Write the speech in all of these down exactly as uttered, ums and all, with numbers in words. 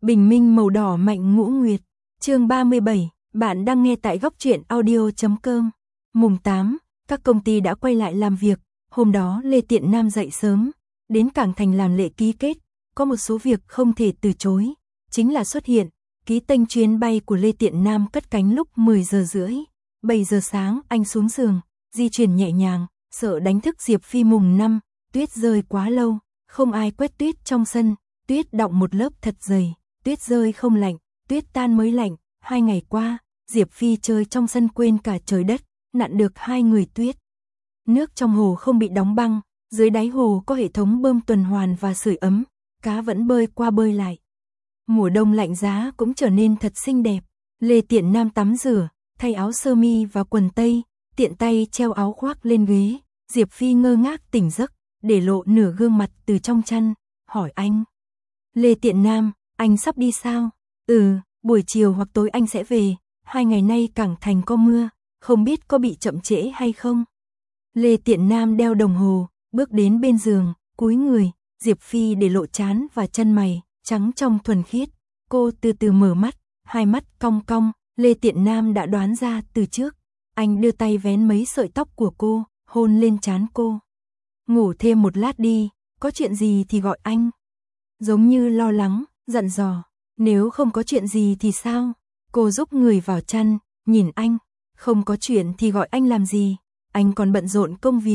Bình minh màu đỏ mạnh ngũ nguyệt. Chương ba mươi bảy, bạn đang nghe tại góc truyện audio chấm com. Mùng tám, các công ty đã quay lại làm việc, hôm đó Lê Tiện Nam dậy sớm, đến cảng thành làm lễ ký kết, có một số việc không thể từ chối, chính là xuất hiện, ký tên chuyến bay của Lê Tiện Nam cất cánh lúc mười giờ rưỡi, bảy giờ sáng anh xuống giường, di chuyển nhẹ nhàng, sợ đánh thức Diệp Phi mùng năm, tuyết rơi quá lâu, không ai quét tuyết trong sân, tuyết đọng một lớp thật dày, tuyết rơi không lạnh, tuyết tan mới lạnh, hai ngày qua, Diệp Phi chơi trong sân quên cả trời đất, nặn được hai người tuyết. Nước trong hồ không bị đóng băng, dưới đáy hồ có hệ thống bơm tuần hoàn và sưởi ấm, cá vẫn bơi qua bơi lại. Mùa đông lạnh giá cũng trở nên thật xinh đẹp. Lê Tiện Nam tắm rửa, thay áo sơ mi và quần tây, tiện tay treo áo khoác lên ghế. Diệp Phi ngơ ngác tỉnh giấc, để lộ nửa gương mặt từ trong chăn, hỏi anh. Lê Tiện Nam, anh sắp đi sao? Ừ, buổi chiều hoặc tối anh sẽ về, hai ngày nay cảng thành có mưa, không biết có bị chậm trễ hay không? Lê Tiện Nam đeo đồng hồ, bước đến bên giường, cúi người, Diệp Phi để lộ trán và chân mày, trắng trong thuần khiết. Cô từ từ mở mắt, hai mắt cong cong, Lê Tiện Nam đã đoán ra từ trước. Anh đưa tay vén mấy sợi tóc của cô, hôn lên trán cô. Ngủ thêm một lát đi, có chuyện gì thì gọi anh. Giống như lo lắng, dặn dò, nếu không có chuyện gì thì sao? Cô giúp người vào chăn, nhìn anh, không có chuyện thì gọi anh làm gì, anh còn bận rộn công việc.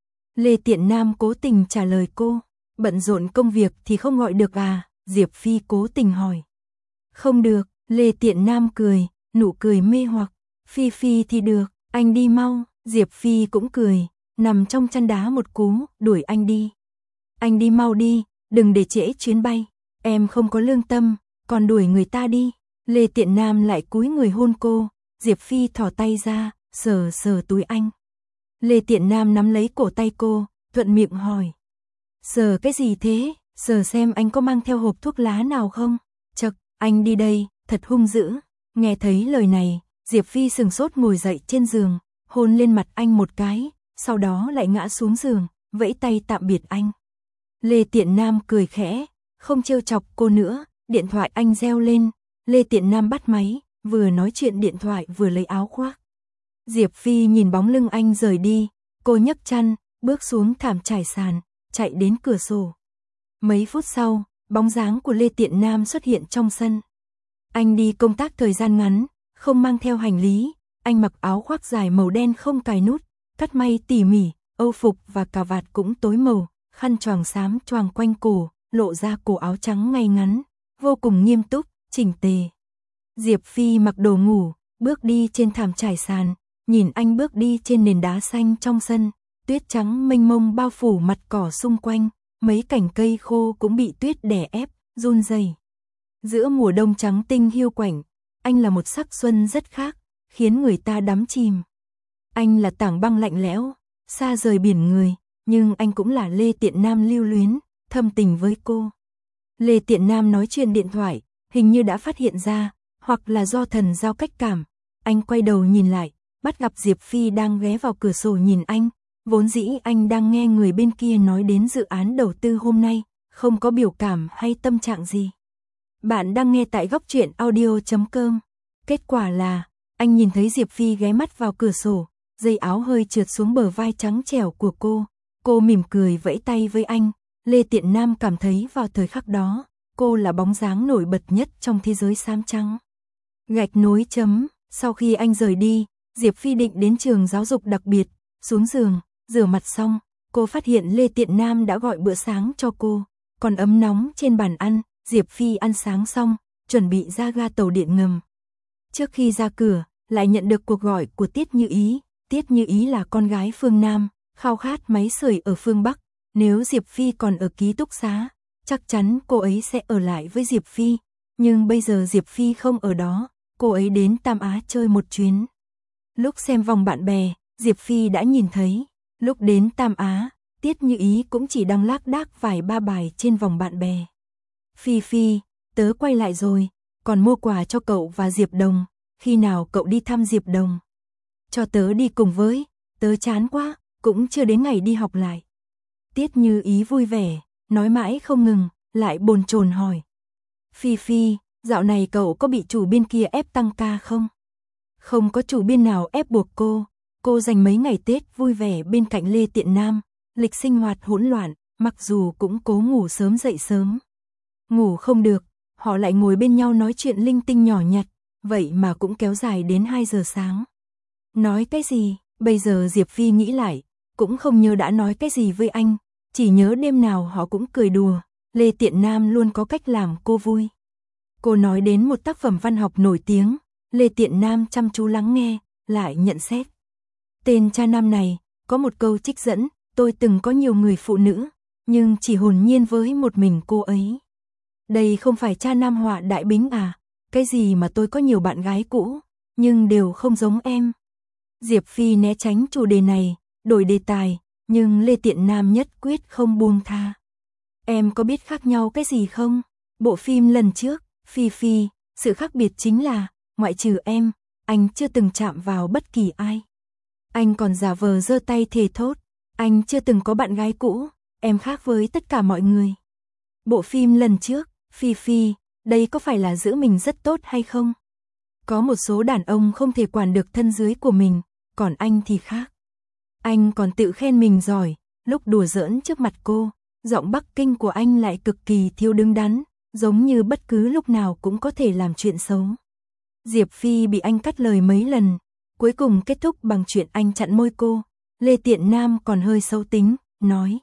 Lê Tiện Nam cố tình trả lời cô, bận rộn công việc thì không gọi được à? Diệp Phi cố tình hỏi. Không được, Lê Tiện Nam cười, nụ cười mê hoặc, Phi Phi thì được, anh đi mau. Diệp Phi cũng cười, nằm trong chăn đá một cú, đuổi anh đi. Anh đi mau đi, đừng để trễ chuyến bay, em không có lương tâm, còn đuổi người ta đi. Lê Tiện Nam lại cúi người hôn cô, Diệp Phi thò tay ra, sờ sờ túi anh. Lê Tiện Nam nắm lấy cổ tay cô, thuận miệng hỏi. Sờ cái gì thế, sờ xem anh có mang theo hộp thuốc lá nào không? Chậc, anh đi đây, thật hung dữ. Nghe thấy lời này, Diệp Phi sừng sốt ngồi dậy trên giường, hôn lên mặt anh một cái, sau đó lại ngã xuống giường, vẫy tay tạm biệt anh. Lê Tiện Nam cười khẽ, không trêu chọc cô nữa, điện thoại anh reo lên, Lê Tiện Nam bắt máy, vừa nói chuyện điện thoại vừa lấy áo khoác. Diệp Phi nhìn bóng lưng anh rời đi, cô nhấc chăn, bước xuống thảm trải sàn, chạy đến cửa sổ. Mấy phút sau, bóng dáng của Lê Tiện Nam xuất hiện trong sân. Anh đi công tác thời gian ngắn, không mang theo hành lý, anh mặc áo khoác dài màu đen không cài nút, cắt may tỉ mỉ, âu phục và cà vạt cũng tối màu, khăn choàng xám choàng quanh cổ, lộ ra cổ áo trắng ngay ngắn, vô cùng nghiêm túc, chỉnh tề. Diệp Phi mặc đồ ngủ, bước đi trên thảm trải sàn, nhìn anh bước đi trên nền đá xanh trong sân, tuyết trắng mênh mông bao phủ mặt cỏ xung quanh, mấy cành cây khô cũng bị tuyết đè ép, run rẩy. Giữa mùa đông trắng tinh hiu quạnh, anh là một sắc xuân rất khác, khiến người ta đắm chìm. Anh là tảng băng lạnh lẽo, xa rời biển người, nhưng anh cũng là Lê Tiện Nam lưu luyến, thâm tình với cô. Lê Tiện Nam nói chuyện điện thoại, hình như đã phát hiện ra, hoặc là do thần giao cách cảm. Anh quay đầu nhìn lại, bắt gặp Diệp Phi đang ghé vào cửa sổ nhìn anh, vốn dĩ anh đang nghe người bên kia nói đến dự án đầu tư hôm nay, không có biểu cảm hay tâm trạng gì. Bạn đang nghe tại góc truyện audio chấm com. Kết quả là, anh nhìn thấy Diệp Phi ghé mắt vào cửa sổ, dây áo hơi trượt xuống bờ vai trắng trẻo của cô. Cô mỉm cười vẫy tay với anh. Lê Tiện Nam cảm thấy vào thời khắc đó, cô là bóng dáng nổi bật nhất trong thế giới xám trắng. Gạch nối chấm, sau khi anh rời đi, Diệp Phi định đến trường giáo dục đặc biệt, xuống giường, rửa mặt xong, cô phát hiện Lê Tiện Nam đã gọi bữa sáng cho cô, còn ấm nóng trên bàn ăn. Diệp Phi ăn sáng xong, chuẩn bị ra ga tàu điện ngầm. Trước khi ra cửa, lại nhận được cuộc gọi của Tiết Như Ý. Tiết Như Ý là con gái phương Nam, khao khát máy sưởi ở phương Bắc. Nếu Diệp Phi còn ở ký túc xá, chắc chắn cô ấy sẽ ở lại với Diệp Phi. Nhưng bây giờ Diệp Phi không ở đó, cô ấy đến Tam Á chơi một chuyến. Lúc xem vòng bạn bè, Diệp Phi đã nhìn thấy. Lúc đến Tam Á, Tiết Như Ý cũng chỉ đang lác đác vài ba bài trên vòng bạn bè. Phi Phi, tớ quay lại rồi, còn mua quà cho cậu và Diệp Đồng, khi nào cậu đi thăm Diệp Đồng? Cho tớ đi cùng với, tớ chán quá, cũng chưa đến ngày đi học lại. Tiết Như Ý vui vẻ, nói mãi không ngừng, lại bồn chồn hỏi. Phi Phi, dạo này cậu có bị chủ biên kia ép tăng ca không? Không có chủ biên nào ép buộc cô, cô dành mấy ngày Tết vui vẻ bên cạnh Lê Tiện Nam, lịch sinh hoạt hỗn loạn, mặc dù cũng cố ngủ sớm dậy sớm. Ngủ không được, họ lại ngồi bên nhau nói chuyện linh tinh nhỏ nhặt, vậy mà cũng kéo dài đến hai giờ sáng. Nói cái gì? Bây giờ Diệp Phi nghĩ lại, cũng không nhớ đã nói cái gì với anh, chỉ nhớ đêm nào họ cũng cười đùa, Lê Tiện Nam luôn có cách làm cô vui. Cô nói đến một tác phẩm văn học nổi tiếng, Lê Tiện Nam chăm chú lắng nghe, lại nhận xét. Tên cha nam này, có một câu trích dẫn, tôi từng có nhiều người phụ nữ, nhưng chỉ hồn nhiên với một mình cô ấy. Đây không phải cha nam họa đại bính à, cái gì mà tôi có nhiều bạn gái cũ, nhưng đều không giống em. Diệp Phi né tránh chủ đề này, đổi đề tài, nhưng Lê Tiện Nam nhất quyết không buông tha. Em có biết khác nhau cái gì không? Bộ phim lần trước, Phi Phi, sự khác biệt chính là, ngoại trừ em, anh chưa từng chạm vào bất kỳ ai. Anh còn giả vờ giơ tay thề thốt, anh chưa từng có bạn gái cũ, em khác với tất cả mọi người. Bộ phim lần trước, Phi Phi, đây có phải là giữ mình rất tốt hay không? Có một số đàn ông không thể quản được thân dưới của mình, còn anh thì khác. Anh còn tự khen mình giỏi, lúc đùa giỡn trước mặt cô, giọng Bắc Kinh của anh lại cực kỳ thiếu đứng đắn, giống như bất cứ lúc nào cũng có thể làm chuyện xấu. Diệp Phi bị anh cắt lời mấy lần, cuối cùng kết thúc bằng chuyện anh chặn môi cô. Lê Tiện Nam còn hơi xấu tính, nói.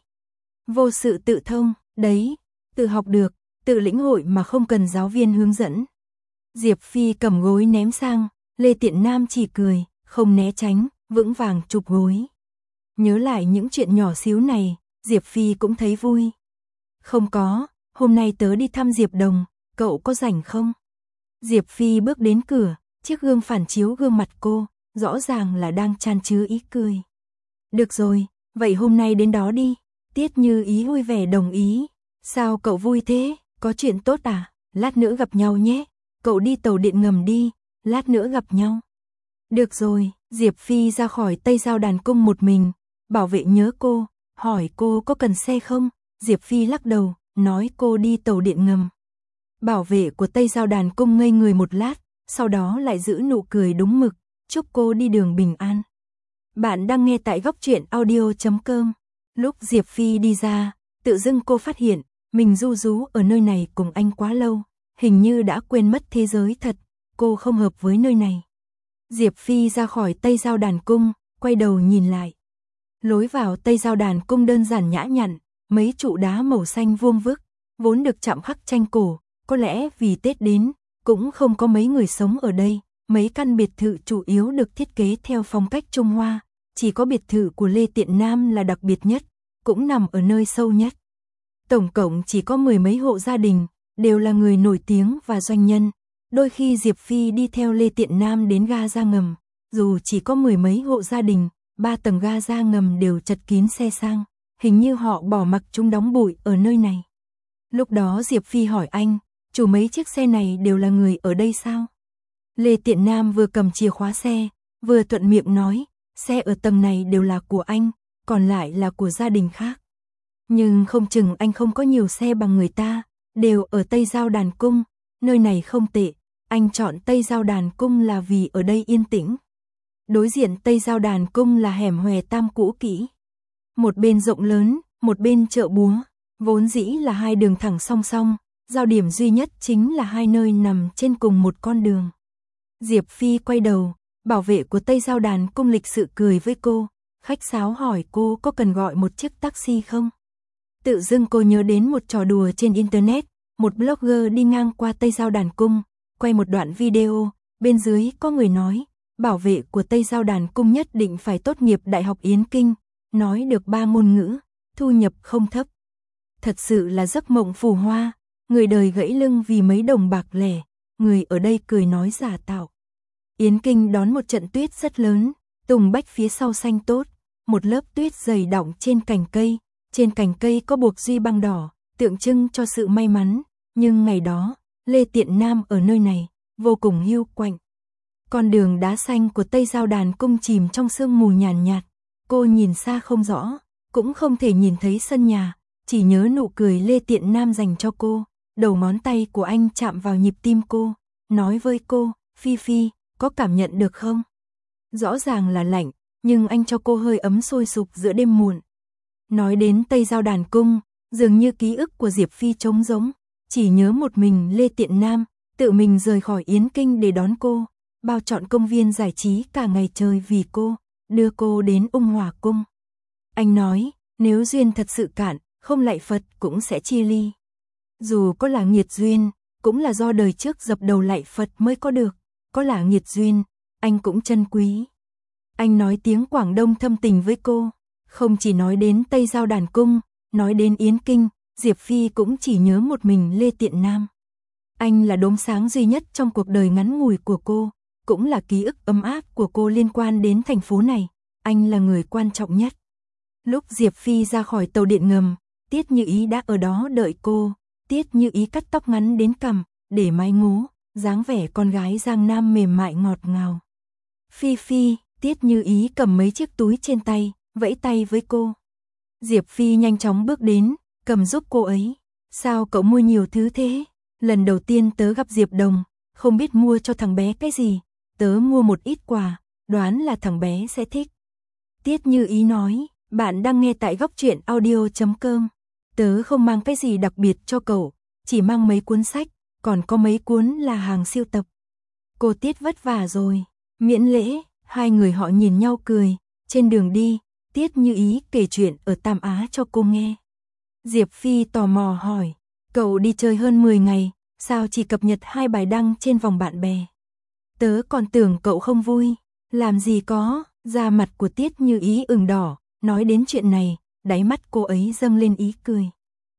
Vô sự tự thông, đấy, tự học được, tự lĩnh hội mà không cần giáo viên hướng dẫn. Diệp Phi cầm gối ném sang, Lê Tiện Nam chỉ cười, không né tránh, vững vàng chụp gối. Nhớ lại những chuyện nhỏ xíu này, Diệp Phi cũng thấy vui. Không có, hôm nay tớ đi thăm Diệp Đồng, cậu có rảnh không? Diệp Phi bước đến cửa, chiếc gương phản chiếu gương mặt cô, rõ ràng là đang chan chứa ý cười. Được rồi, vậy hôm nay đến đó đi. Tiết Như Ý vui vẻ đồng ý. Sao cậu vui thế, có chuyện tốt à? Lát nữa gặp nhau nhé. Cậu đi tàu điện ngầm đi, lát nữa gặp nhau. Được rồi, Diệp Phi ra khỏi Tây Giao Đàn Cung một mình. Bảo vệ nhớ cô, hỏi cô có cần xe không? Diệp Phi lắc đầu, nói cô đi tàu điện ngầm. Bảo vệ của Tây Giao Đàn Cung ngây người một lát, sau đó lại giữ nụ cười đúng mực, chúc cô đi đường bình an. Bạn đang nghe tại góc truyện audio chấm com. Lúc Diệp Phi đi ra, tự dưng cô phát hiện, mình ru rú ở nơi này cùng anh quá lâu, hình như đã quên mất thế giới thật, cô không hợp với nơi này. Diệp Phi ra khỏi Tây Giao Đàn Cung, quay đầu nhìn lại. Lối vào Tây Giao Đàn Cung đơn giản nhã nhặn, mấy trụ đá màu xanh vuông vức, vốn được chạm khắc tranh cổ, có lẽ vì Tết đến, cũng không có mấy người sống ở đây, mấy căn biệt thự chủ yếu được thiết kế theo phong cách Trung Hoa, chỉ có biệt thự của Lê Tiện Nam là đặc biệt nhất, cũng nằm ở nơi sâu nhất. Tổng cộng chỉ có mười mấy hộ gia đình, đều là người nổi tiếng và doanh nhân. Đôi khi Diệp Phi đi theo Lê Tiện Nam đến ga ra ngầm, dù chỉ có mười mấy hộ gia đình, ba tầng ga ra ngầm đều chật kín xe sang, hình như họ bỏ mặc chúng đóng bụi ở nơi này. Lúc đó Diệp Phi hỏi anh, chủ mấy chiếc xe này đều là người ở đây sao? Lê Tiện Nam vừa cầm chìa khóa xe, vừa thuận miệng nói, xe ở tầng này đều là của anh, còn lại là của gia đình khác. Nhưng không chừng anh không có nhiều xe bằng người ta, đều ở Tây Giao Đàn Cung, nơi này không tệ, anh chọn Tây Giao Đàn Cung là vì ở đây yên tĩnh. Đối diện Tây Giao Đàn Cung là hẻm hòe tam cũ kỹ. Một bên rộng lớn, một bên chợ búa, vốn dĩ là hai đường thẳng song song, giao điểm duy nhất chính là hai nơi nằm trên cùng một con đường. Diệp Phi quay đầu, bảo vệ của Tây Giao Đàn Cung lịch sự cười với cô, khách sáo hỏi cô có cần gọi một chiếc taxi không? Tự dưng cô nhớ đến một trò đùa trên internet, một blogger đi ngang qua Tây Giao Đàn Cung, quay một đoạn video, bên dưới có người nói, bảo vệ của Tây Giao Đàn Cung nhất định phải tốt nghiệp Đại học Yến Kinh, nói được ba ngôn ngữ, thu nhập không thấp. Thật sự là giấc mộng phù hoa, người đời gãy lưng vì mấy đồng bạc lẻ, người ở đây cười nói giả tạo. Yến Kinh đón một trận tuyết rất lớn, tùng bách phía sau xanh tốt, một lớp tuyết dày đọng trên cành cây, trên cành cây có buộc duy băng đỏ, tượng trưng cho sự may mắn, nhưng ngày đó, Lê Tiện Nam ở nơi này, vô cùng hiu quạnh. Con đường đá xanh của Tây Giao Đàn Cung chìm trong sương mù nhàn nhạt, cô nhìn xa không rõ, cũng không thể nhìn thấy sân nhà, chỉ nhớ nụ cười Lê Tiện Nam dành cho cô, đầu ngón tay của anh chạm vào nhịp tim cô, nói với cô, Phi Phi, có cảm nhận được không? Rõ ràng là lạnh, nhưng anh cho cô hơi ấm sôi sục giữa đêm muộn. Nói đến Tây Giao Đàn Cung, dường như ký ức của Diệp Phi trống rỗng, chỉ nhớ một mình Lê Tiện Nam, tự mình rời khỏi Yến Kinh để đón cô, bao trọn công viên giải trí cả ngày trời vì cô, đưa cô đến Ung Hòa Cung. Anh nói, nếu duyên thật sự cạn, không lạy Phật cũng sẽ chia ly. Dù có là nghiệt duyên, cũng là do đời trước dập đầu lạy Phật mới có được, có là nghiệt duyên, anh cũng trân quý. Anh nói tiếng Quảng Đông thâm tình với cô, không chỉ nói đến Tây Giao Đàn Cung, nói đến Yến Kinh, Diệp Phi cũng chỉ nhớ một mình Lê Tiện Nam. Anh là đốm sáng duy nhất trong cuộc đời ngắn ngủi của cô, cũng là ký ức ấm áp của cô liên quan đến thành phố này, anh là người quan trọng nhất. Lúc Diệp Phi ra khỏi tàu điện ngầm, Tiết Như Ý đã ở đó đợi cô, Tiết Như Ý cắt tóc ngắn đến cằm, để mái ngố, dáng vẻ con gái Giang Nam mềm mại ngọt ngào. Phi Phi, Tiết Như Ý cầm mấy chiếc túi trên tay, vẫy tay với cô. Diệp Phi nhanh chóng bước đến, cầm giúp cô ấy. Sao cậu mua nhiều thứ thế? Lần đầu tiên tớ gặp Diệp Đồng, không biết mua cho thằng bé cái gì, tớ mua một ít quà, đoán là thằng bé sẽ thích. Tiết Như Ý nói, bạn đang nghe tại góc truyện audio chấm com. Tớ không mang cái gì đặc biệt cho cậu, chỉ mang mấy cuốn sách, còn có mấy cuốn là hàng siêu tập. Cô Tiết vất vả rồi, miễn lễ, hai người họ nhìn nhau cười, trên đường đi, Tiết Như Ý kể chuyện ở Tam Á cho cô nghe. Diệp Phi tò mò hỏi, cậu đi chơi hơn mười ngày, sao chỉ cập nhật hai bài đăng trên vòng bạn bè? Tớ còn tưởng cậu không vui, làm gì có, da mặt của Tiết Như Ý ửng đỏ, nói đến chuyện này, đáy mắt cô ấy dâng lên ý cười.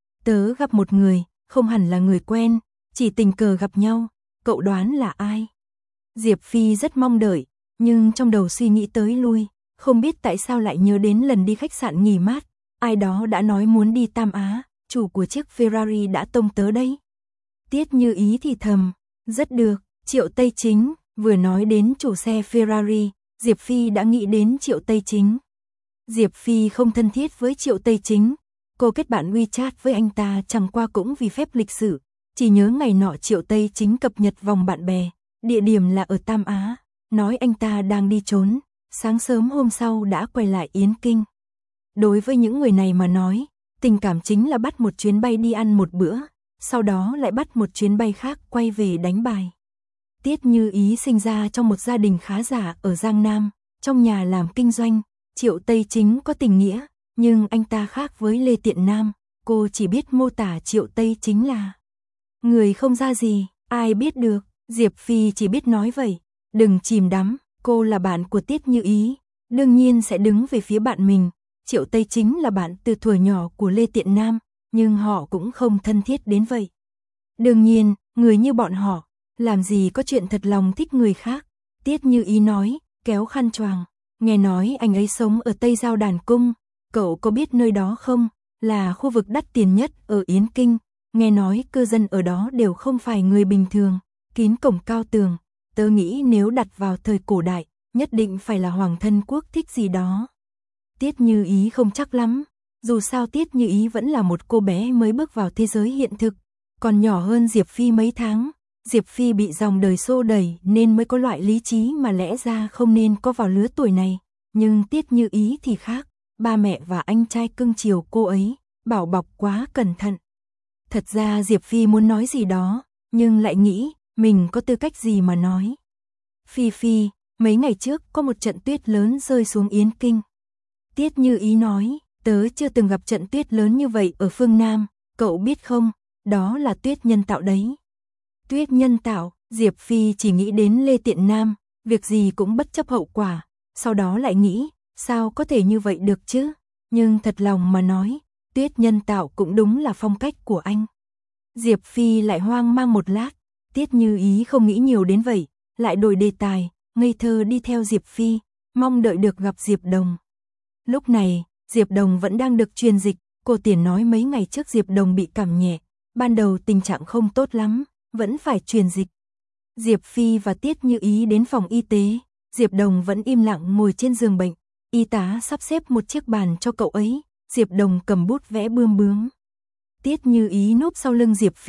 Tớ gặp một người, không hẳn là người quen, chỉ tình cờ gặp nhau, cậu đoán là ai? Diệp Phi rất mong đợi, nhưng trong đầu suy nghĩ tới lui, không biết tại sao lại nhớ đến lần đi khách sạn nghỉ mát, ai đó đã nói muốn đi Tam Á, chủ của chiếc Ferrari đã tông tớ đấy. Tiết Như Ý thì thầm, rất được, Triệu Tây Chính, vừa nói đến chủ xe Ferrari, Diệp Phi đã nghĩ đến Triệu Tây Chính. Diệp Phi không thân thiết với Triệu Tây Chính, cô kết bạn WeChat với anh ta chẳng qua cũng vì phép lịch sử, chỉ nhớ ngày nọ Triệu Tây Chính cập nhật vòng bạn bè, địa điểm là ở Tam Á, nói anh ta đang đi trốn, sáng sớm hôm sau đã quay lại Yến Kinh. Đối với những người này mà nói, tình cảm chính là bắt một chuyến bay đi ăn một bữa, sau đó lại bắt một chuyến bay khác quay về đánh bài. Tiết Như Ý sinh ra trong một gia đình khá giả ở Giang Nam, trong nhà làm kinh doanh, Triệu Tây Chính có tình nghĩa, nhưng anh ta khác với Lê Tiện Nam, cô chỉ biết mô tả Triệu Tây Chính là người không ra gì, ai biết được, Diệp Phi chỉ biết nói vậy, đừng chìm đắm, cô là bạn của Tiết Như Ý, đương nhiên sẽ đứng về phía bạn mình. Triệu Tây Chính là bạn từ thuở nhỏ của Lê Tiện Nam, nhưng họ cũng không thân thiết đến vậy. Đương nhiên, người như bọn họ, làm gì có chuyện thật lòng thích người khác. Tiết Như Ý nói, kéo khăn choàng, nghe nói anh ấy sống ở Tây Giao Đàn Cung, cậu có biết nơi đó không? Là khu vực đắt tiền nhất ở Yến Kinh, nghe nói cư dân ở đó đều không phải người bình thường, kín cổng cao tường, tớ nghĩ nếu đặt vào thời cổ đại, nhất định phải là hoàng thân quốc thích gì đó. Tiết Như Ý không chắc lắm, dù sao Tiết Như Ý vẫn là một cô bé mới bước vào thế giới hiện thực, còn nhỏ hơn Diệp Phi mấy tháng. Diệp Phi bị dòng đời xô đẩy nên mới có loại lý trí mà lẽ ra không nên có vào lứa tuổi này, nhưng Tiết Như Ý thì khác, ba mẹ và anh trai cưng chiều cô ấy, bảo bọc quá cẩn thận. Thật ra Diệp Phi muốn nói gì đó, nhưng lại nghĩ mình có tư cách gì mà nói. Phi Phi, mấy ngày trước có một trận tuyết lớn rơi xuống Yến Kinh. Tiết Như Ý nói, tớ chưa từng gặp trận tuyết lớn như vậy ở phương Nam, cậu biết không, đó là tuyết nhân tạo đấy. Tuyết nhân tạo, Diệp Phi chỉ nghĩ đến Lê Tiện Nam, việc gì cũng bất chấp hậu quả, sau đó lại nghĩ, sao có thể như vậy được chứ, nhưng thật lòng mà nói, tuyết nhân tạo cũng đúng là phong cách của anh. Diệp Phi lại hoang mang một lát, Tiết Như Ý không nghĩ nhiều đến vậy, lại đổi đề tài, ngây thơ đi theo Diệp Phi, mong đợi được gặp Diệp Đồng. Lúc này, Diệp Đồng vẫn đang được truyền dịch, cô Tiền nói mấy ngày trước Diệp Đồng bị cảm nhẹ, ban đầu tình trạng không tốt lắm, vẫn phải truyền dịch. Diệp Phi và Tiết Như Ý đến phòng y tế, Diệp Đồng vẫn im lặng ngồi trên giường bệnh, y tá sắp xếp một chiếc bàn cho cậu ấy, Diệp Đồng cầm bút vẽ bươm bướm. Tiết Như Ý núp sau lưng Diệp Phi,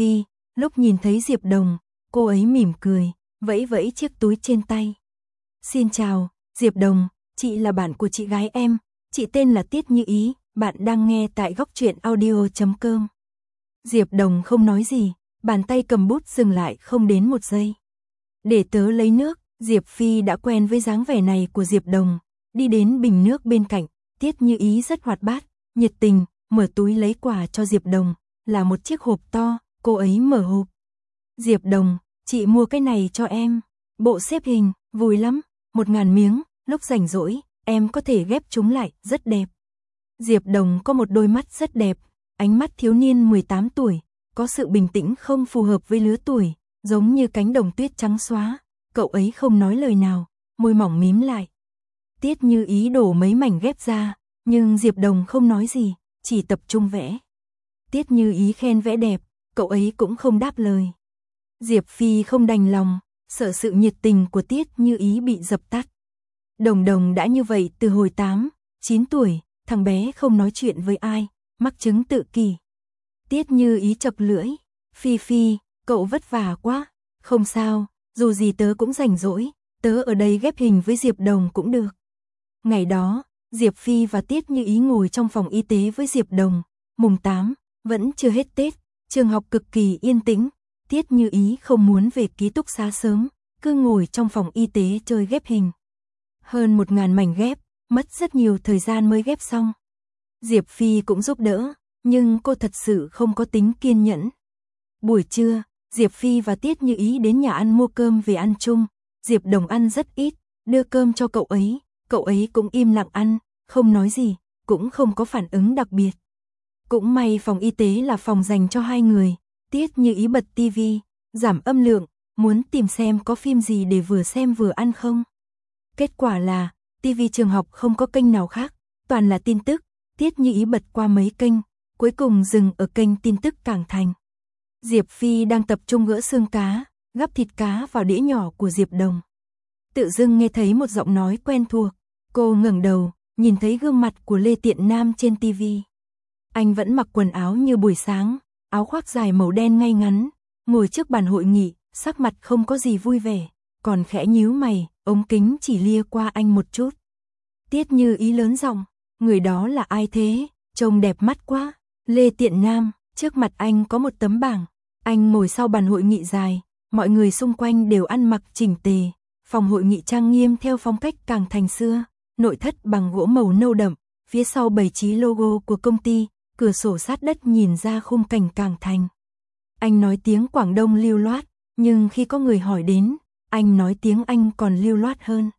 Lúc nhìn thấy Diệp Đồng, cô ấy mỉm cười, vẫy vẫy chiếc túi trên tay. Xin chào, Diệp Đồng, chị là bạn của chị gái em, chị tên là Tiết Như Ý, bạn đang nghe tại góc truyện audio chấm com. Diệp Đồng không nói gì, bàn tay cầm bút dừng lại không đến một giây. Để tớ lấy nước, Diệp Phi đã quen với dáng vẻ này của Diệp Đồng, đi đến bình nước bên cạnh, Tiết Như Ý rất hoạt bát, nhiệt tình, mở túi lấy quà cho Diệp Đồng, là một chiếc hộp to, cô ấy mở hộp. Diệp Đồng, chị mua cái này cho em, bộ xếp hình, vui lắm, một ngàn miếng, lúc rảnh rỗi, em có thể ghép chúng lại, rất đẹp. Diệp Đồng có một đôi mắt rất đẹp, ánh mắt thiếu niên mười tám tuổi, có sự bình tĩnh không phù hợp với lứa tuổi, giống như cánh đồng tuyết trắng xóa, cậu ấy không nói lời nào, môi mỏng mím lại. Tiết Như Ý đổ mấy mảnh ghép ra, nhưng Diệp Đồng không nói gì, chỉ tập trung vẽ. Tiết Như Ý khen vẽ đẹp, cậu ấy cũng không đáp lời. Diệp Phi không đành lòng, sợ sự nhiệt tình của Tiết Như Ý bị dập tắt. Đồng Đồng đã như vậy từ hồi tám, chín tuổi, thằng bé không nói chuyện với ai, mắc chứng tự kỷ. Tiết Như Ý chập lưỡi, Phi Phi, cậu vất vả quá, không sao, dù gì tớ cũng rảnh rỗi, tớ ở đây ghép hình với Diệp Đồng cũng được. Ngày đó, Diệp Phi và Tiết Như Ý ngồi trong phòng y tế với Diệp Đồng, mùng tám, vẫn chưa hết Tết, trường học cực kỳ yên tĩnh, Tiết Như Ý không muốn về ký túc xá sớm, cứ ngồi trong phòng y tế chơi ghép hình. Hơn một ngàn mảnh ghép, mất rất nhiều thời gian mới ghép xong. Diệp Phi cũng giúp đỡ, nhưng cô thật sự không có tính kiên nhẫn. Buổi trưa, Diệp Phi và Tiết Như Ý đến nhà ăn mua cơm về ăn chung, Diệp Đồng ăn rất ít, đưa cơm cho cậu ấy, cậu ấy cũng im lặng ăn, không nói gì, cũng không có phản ứng đặc biệt. Cũng may phòng y tế là phòng dành cho hai người, Tiết Như Ý bật tivi, giảm âm lượng, muốn tìm xem có phim gì để vừa xem vừa ăn không. Kết quả là, tivi trường học không có kênh nào khác, toàn là tin tức, Tiết Như Ý bật qua mấy kênh, cuối cùng dừng ở kênh tin tức Cảng Thành. Diệp Phi đang tập trung gỡ xương cá, gắp thịt cá vào đĩa nhỏ của Diệp Đồng. Tự dưng nghe thấy một giọng nói quen thuộc, cô ngẩng đầu, nhìn thấy gương mặt của Lê Tiện Nam trên tivi. Anh vẫn mặc quần áo như buổi sáng, áo khoác dài màu đen ngay ngắn, ngồi trước bàn hội nghị, sắc mặt không có gì vui vẻ, còn khẽ nhíu mày, ống kính chỉ lia qua anh một chút. Tiết Như Ý lớn giọng, người đó là ai thế, trông đẹp mắt quá. Lê Tiện Nam, trước mặt anh có một tấm bảng, anh ngồi sau bàn hội nghị dài, mọi người xung quanh đều ăn mặc chỉnh tề, phòng hội nghị trang nghiêm theo phong cách Cảng Thành xưa, nội thất bằng gỗ màu nâu đậm, phía sau bày trí logo của công ty, cửa sổ sát đất nhìn ra khung cảnh Cảng Thành. Anh nói tiếng Quảng Đông lưu loát, nhưng khi có người hỏi đến, anh nói tiếng Anh còn lưu loát hơn.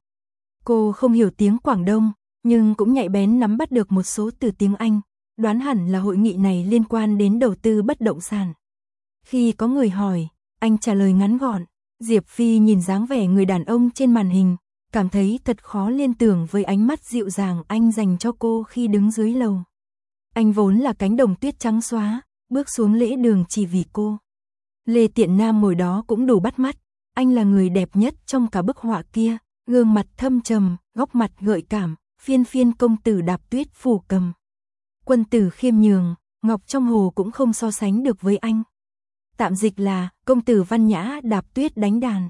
Cô không hiểu tiếng Quảng Đông, nhưng cũng nhạy bén nắm bắt được một số từ tiếng Anh, đoán hẳn là hội nghị này liên quan đến đầu tư bất động sản. Khi có người hỏi, anh trả lời ngắn gọn. Diệp Phi nhìn dáng vẻ người đàn ông trên màn hình, cảm thấy thật khó liên tưởng với ánh mắt dịu dàng anh dành cho cô khi đứng dưới lầu. Anh vốn là cánh đồng tuyết trắng xóa, bước xuống lễ đường chỉ vì cô. Lê Tiện Nam ngồi đó cũng đủ bắt mắt, anh là người đẹp nhất trong cả bức họa kia, gương mặt thâm trầm, góc mặt gợi cảm, phiên phiên công tử đạp tuyết phủ cầm. Quân tử khiêm nhường, ngọc trong hồ cũng không so sánh được với anh. Tạm dịch là, công tử văn nhã đạp tuyết đánh đàn.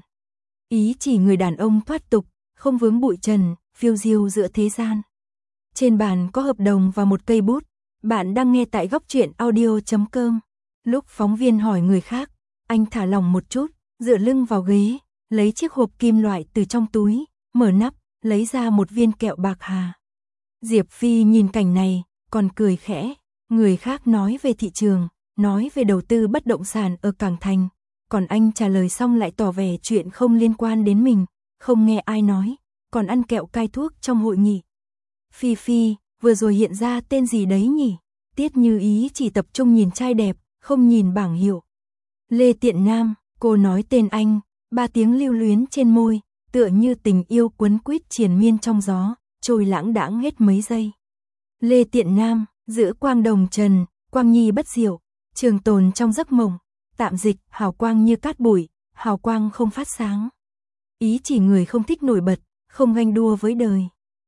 Ý chỉ người đàn ông thoát tục, không vướng bụi trần, phiêu diêu giữa thế gian. Trên bàn có hợp đồng và một cây bút. Bạn đang nghe tại góc truyện audio chấm com. Lúc phóng viên hỏi người khác, anh thả lỏng một chút, dựa lưng vào ghế, lấy chiếc hộp kim loại từ trong túi, mở nắp, lấy ra một viên kẹo bạc hà. Diệp Phi nhìn cảnh này, còn cười khẽ. Người khác nói về thị trường, nói về đầu tư bất động sản ở Cảng Thành, còn anh trả lời xong lại tỏ vẻ chuyện không liên quan đến mình, không nghe ai nói, còn ăn kẹo cai thuốc trong hội nghị. Phi Phi, vừa rồi hiện ra tên gì đấy nhỉ? Tiết Như Ý chỉ tập trung nhìn trai đẹp, không nhìn bảng hiệu. Lê Tiện Nam, cô nói tên anh, ba tiếng lưu luyến trên môi, tựa như tình yêu quấn quýt triền miên trong gió, trôi lãng đãng hết mấy giây. Lê Tiện Nam, giữa quang đồng trần, quang nhi bất diệu, trường tồn trong giấc mộng, tạm dịch, hào quang như cát bụi, hào quang không phát sáng. Ý chỉ người không thích nổi bật, không ganh đua với đời.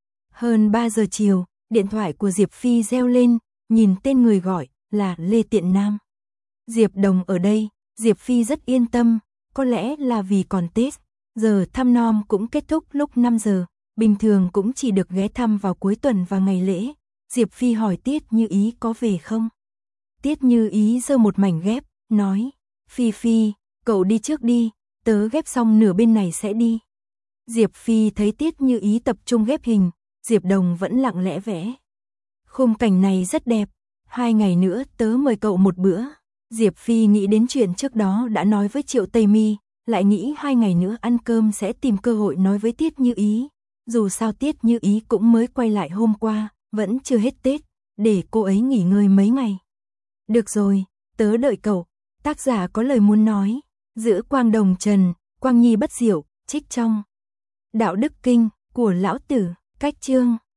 Hơn ba giờ chiều, điện thoại của Diệp Phi reo lên, nhìn tên người gọi là Lê Tiện Nam. Diệp Đồng ở đây, Diệp Phi rất yên tâm, có lẽ là vì còn Tết, giờ thăm nom cũng kết thúc lúc năm giờ, bình thường cũng chỉ được ghé thăm vào cuối tuần và ngày lễ. Diệp Phi hỏi Tiết Như Ý có về không? Tiết Như Ý giơ một mảnh ghép, nói, Phi Phi, cậu đi trước đi, tớ ghép xong nửa bên này sẽ đi. Diệp Phi thấy Tiết Như Ý tập trung ghép hình, Diệp Đồng vẫn lặng lẽ vẽ. Khung cảnh này rất đẹp, hai ngày nữa tớ mời cậu một bữa. Diệp Phi nghĩ đến chuyện trước đó đã nói với Triệu Tây Mi, lại nghĩ hai ngày nữa ăn cơm sẽ tìm cơ hội nói với Tiết Như Ý. Dù sao Tiết Như Ý cũng mới quay lại hôm qua, vẫn chưa hết Tết, để cô ấy nghỉ ngơi mấy ngày. Được rồi, tớ đợi cậu, tác giả có lời muốn nói. Giữa Quang Đồng Trần, Quang Nhi bất diệu, trích trong Đạo Đức Kinh của Lão Tử, cách chương